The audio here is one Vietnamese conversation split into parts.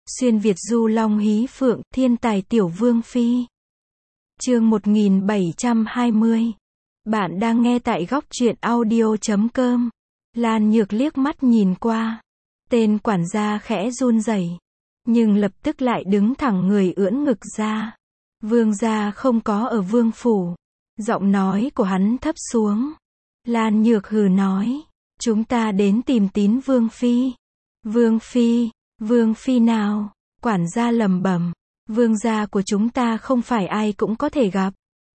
Xuyên Việt du long hí phượng, thiên tài tiểu vương phi. Chương 1720. Bạn đang nghe tại góc truyện audio.com. Lan Nhược liếc mắt nhìn qua. Tên quản gia khẽ run rẩy, nhưng lập tức lại đứng thẳng người ưỡn ngực ra. Vương gia không có ở vương phủ. Giọng nói của hắn thấp xuống. Lan Nhược hừ nói, chúng ta đến tìm Tín vương phi. Vương phi? Vương phi nào? Quản gia lẩm bẩm. Vương gia của chúng ta không phải ai cũng có thể gặp.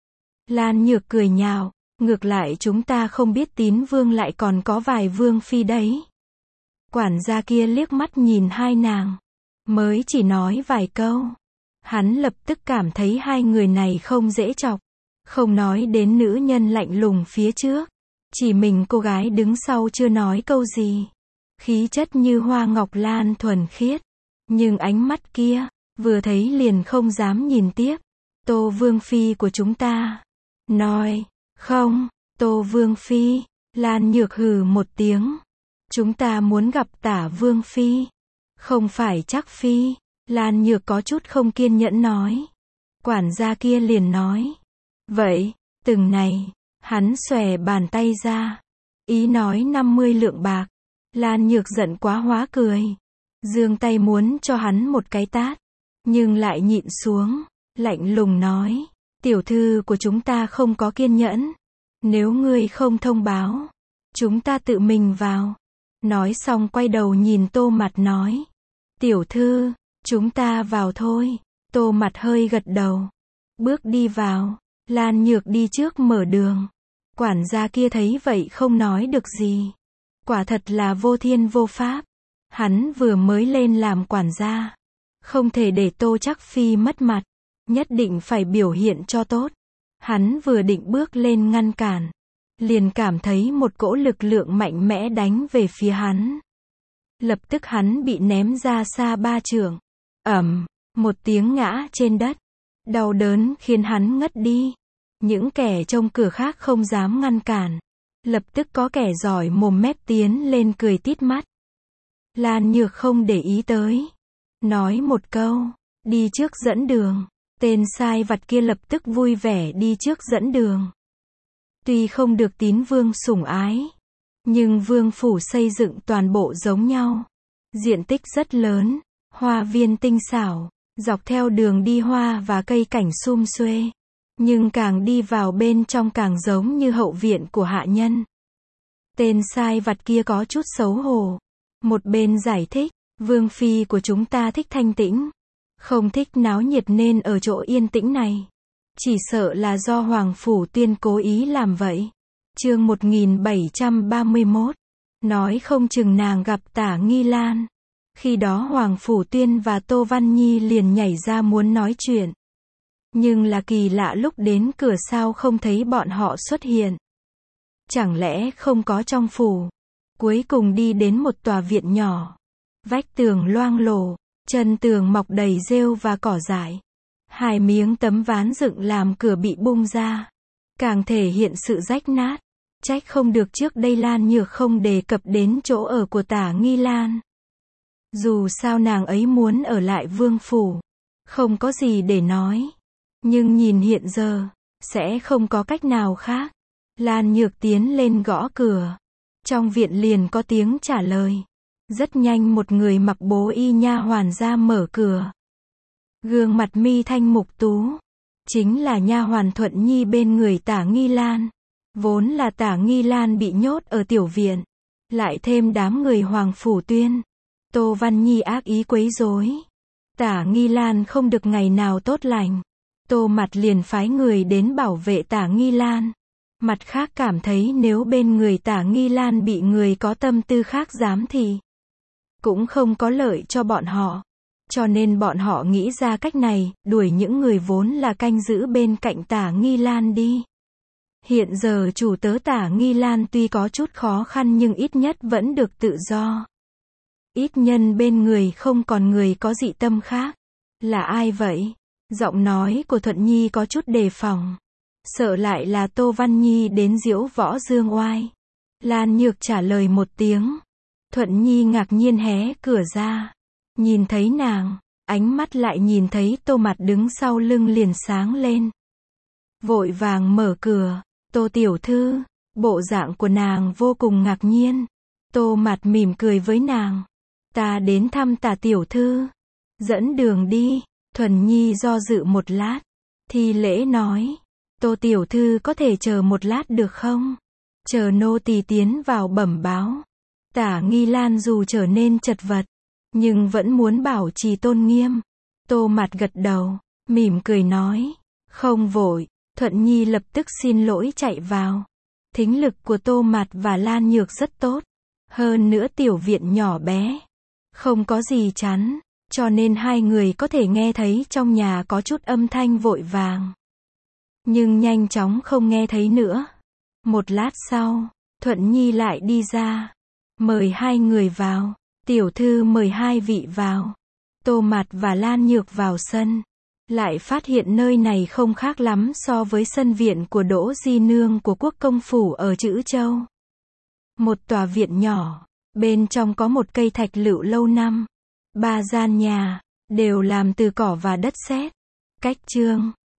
Lan Nhược cười nhạo, ngược lại chúng ta không biết Tín vương lại còn có vài vương phi đấy. Quản gia kia liếc mắt nhìn hai nàng, mới chỉ nói vài câu. Hắn lập tức cảm thấy hai người này không dễ chọc. Không nói đến nữ nhân lạnh lùng phía trước, chỉ mình cô gái đứng sau chưa nói câu gì. Khí chất như hoa ngọc lan thuần khiết, nhưng ánh mắt kia, vừa thấy liền không dám nhìn tiếp. Tô vương phi của chúng ta. Nói, không, Tô vương phi. Lan Nhược hừ một tiếng. Chúng ta muốn gặp Tả vương phi. Không phải chắc phi. Lan Nhược có chút không kiên nhẫn nói. Quản gia kia liền nói. Vậy, từng này, hắn xòe bàn tay ra. Ý nói 50 lượng bạc. Lan Nhược giận quá hóa cười. Giương tay muốn cho hắn một cái tát. Nhưng lại nhịn xuống. Lạnh lùng nói. Tiểu thư của chúng ta không có kiên nhẫn. Nếu ngươi không thông báo, chúng ta tự mình vào. Nói xong quay đầu nhìn Tô Mặt nói. Tiểu thư, chúng ta vào thôi. Tô Mặt hơi gật đầu. Bước đi vào. Lan Nhược đi trước mở đường. Quản gia kia thấy vậy không nói được gì. Quả thật là vô thiên vô pháp. Hắn vừa mới lên làm quản gia. Không thể để Tô Chắc Phi mất mặt. Nhất định phải biểu hiện cho tốt. Hắn vừa định bước lên ngăn cản. Liền cảm thấy một cỗ lực lượng mạnh mẽ đánh về phía hắn. Lập tức hắn bị ném ra xa 3 trượng. Ầm, một tiếng ngã trên đất. Đau đớn khiến hắn ngất đi. Những kẻ trông cửa khác không dám ngăn cản. Lập tức có kẻ giỏi mồm mép tiến lên cười tít mắt. Lan Nhược không để ý tới. Nói một câu, đi trước dẫn đường. Tên sai vặt kia lập tức vui vẻ đi trước dẫn đường. Tuy không được Tín vương sủng ái, nhưng vương phủ xây dựng toàn bộ giống nhau. Diện tích rất lớn, hoa viên tinh xảo, dọc theo đường đi hoa và cây cảnh sum xuê. Nhưng càng đi vào bên trong càng giống như hậu viện của hạ nhân. Tên sai vặt kia có chút xấu hổ. Một bên giải thích, vương phi của chúng ta thích thanh tĩnh. Không thích náo nhiệt nên ở chỗ yên tĩnh này. Chỉ sợ là do Hoàng Phủ Tuyên cố ý làm vậy. Chương 1731. Nói không chừng nàng gặp Tả Nghi Lan. Khi đó Hoàng Phủ Tuyên và Tô Văn Nhi liền nhảy ra muốn nói chuyện. Nhưng là kỳ lạ lúc đến cửa sao không thấy bọn họ xuất hiện. Chẳng lẽ không có trong phủ. Cuối cùng đi đến một tòa viện nhỏ. Vách tường loang lổ, chân tường mọc đầy rêu và cỏ dại. 2 miếng tấm ván dựng làm cửa bị bung ra. Càng thể hiện sự rách nát. Trách không được trước đây Lan Nhược không đề cập đến chỗ ở của Tả Nghi Lan. Dù sao nàng ấy muốn ở lại vương phủ. Không có gì để nói. Nhưng nhìn hiện giờ, sẽ không có cách nào khác. Lan Nhược tiến lên gõ cửa. Trong viện liền có tiếng trả lời. Rất nhanh một người mặc bố y nha hoàn ra mở cửa. Gương mặt mi thanh mục tú. Chính là nha hoàn Thuận Nhi bên người Tả Nghi Lan. Vốn là Tả Nghi Lan bị nhốt ở tiểu viện. Lại thêm đám người Hoàng Phủ Tuyên. Tô Văn Nhi ác ý quấy rối. Tả Nghi Lan không được ngày nào tốt lành. Tô Mặt liền phái người đến bảo vệ Tả Nghi Lan. Mặt khác cảm thấy nếu bên người Tả Nghi Lan bị người có tâm tư khác giám thì cũng không có lợi cho bọn họ. Cho nên bọn họ nghĩ ra cách này, đuổi những người vốn là canh giữ bên cạnh Tả Nghi Lan đi. Hiện giờ chủ tớ Tả Nghi Lan tuy có chút khó khăn nhưng ít nhất vẫn được tự do. Ít nhân bên người không còn người có dị tâm khác. Là ai vậy? Giọng nói của Thuận Nhi có chút đề phòng. Sợ lại là Tô Văn Nhi đến diễu võ dương oai. Lan Nhược trả lời một tiếng. Thuận Nhi ngạc nhiên hé cửa ra. Nhìn thấy nàng, ánh mắt lại nhìn thấy Tô Mạt đứng sau lưng liền sáng lên. Vội vàng mở cửa, Tô tiểu thư, bộ dạng của nàng vô cùng ngạc nhiên. Tô Mạt mỉm cười với nàng. Ta đến thăm Tả tiểu thư. Dẫn đường đi. Thuần Nhi do dự một lát. Thi lễ nói. Tô tiểu thư có thể chờ một lát được không? Chờ nô tỳ tiến vào bẩm báo. Tả Nghi Lan dù trở nên chật vật, nhưng vẫn muốn bảo trì tôn nghiêm. Tô Mạt gật đầu, mỉm cười nói. Không vội. Thuận Nhi lập tức xin lỗi chạy vào. Thính lực của Tô Mạt và Lan Nhược rất tốt. Hơn nữa tiểu viện nhỏ bé, không có gì chắn, cho nên hai người có thể nghe thấy trong nhà có chút âm thanh vội vàng. Nhưng nhanh chóng không nghe thấy nữa. Một lát sau, Thuận Nhi lại đi ra. Mời hai người vào. Tiểu thư mời hai vị vào. Tô Mạt và Lan Nhược vào sân. Lại phát hiện nơi này không khác lắm so với sân viện của Đỗ Di Nương của Quốc công phủ ở Trữ Châu. Một tòa viện nhỏ, bên trong có một cây thạch lựu lâu năm. 3 gian nhà, đều làm từ cỏ và đất sét. Cách chương